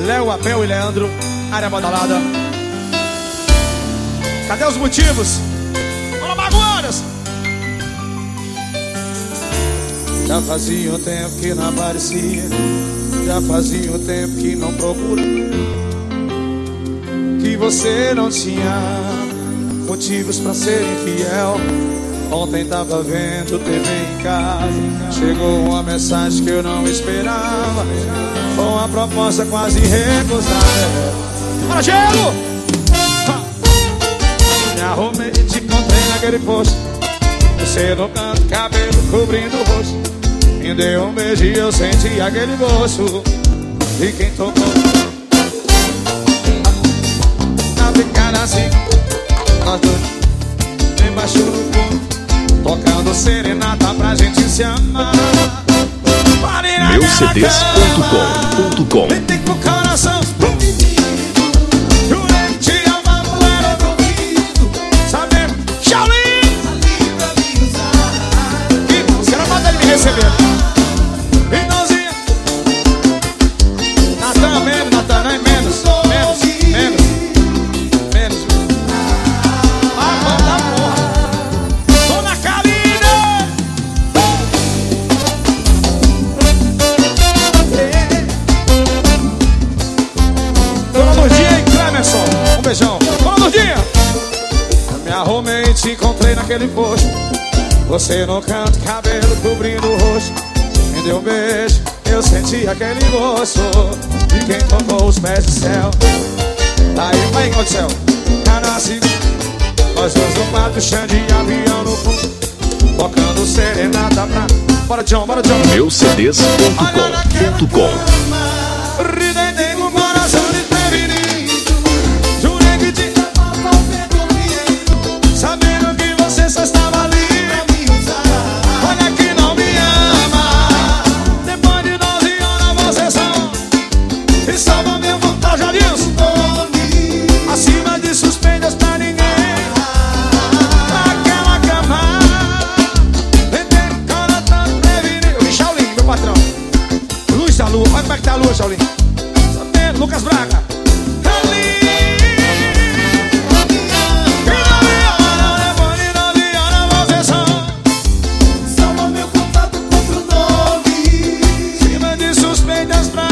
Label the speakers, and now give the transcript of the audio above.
Speaker 1: Léo, Abel e Leandro, área badalada. Cadê os motivos? Fala, Magoadas! Já fazia um tempo que não aparecia, já fazia um tempo que não procura, que você não tinha motivos pra ser infiel. Ontem tava vendo TV em casa, chegou uma mensagem que eu não esperava, foi uma proposta quase recusável. Bora, gelo! Me arrumei e te encontrei naquele posto, você no canto, cabelo cobrindo o rosto. Me deu um beijo e eu senti aquele gosto de quem tocou na picada assim, nós dois embaixo do corpo, tocando serenata pra gente se amar.
Speaker 2: Meucds.com.
Speaker 1: Vem pro coração, receber. Irmãozinha Natan, menos, Natan, não é menos. Ah, vamos da porra. Dona Kalina. Dona Lurdinha e Clemerson, um beijão. Dona Lurdinha. Eu me arrumei e te encontrei naquele posto, você no canto, cabelo cobrindo o rosto. Me deu um beijo, eu senti aquele gosto de quem tocou os pés do céu. Tá aí, vai igual do céu. Canassi, nós dois no mato, chão de avião no fundo, tocando serenata pra... Bora, John, bora, John.
Speaker 2: Meucds.com.
Speaker 1: Ridei com o coração desprevenido, jurei que te amava ao pé do ouvido, sabendo que você só estava ali. Acima de suspeitas pra ninguém. Naquela cama, vendendo cara tanto prevenido. E Shaolin, meu patrão. Luz da lua, olha como é que tá a lua, Shaolin. Sabendo, Lucas Braga. Acima de suspeitas pra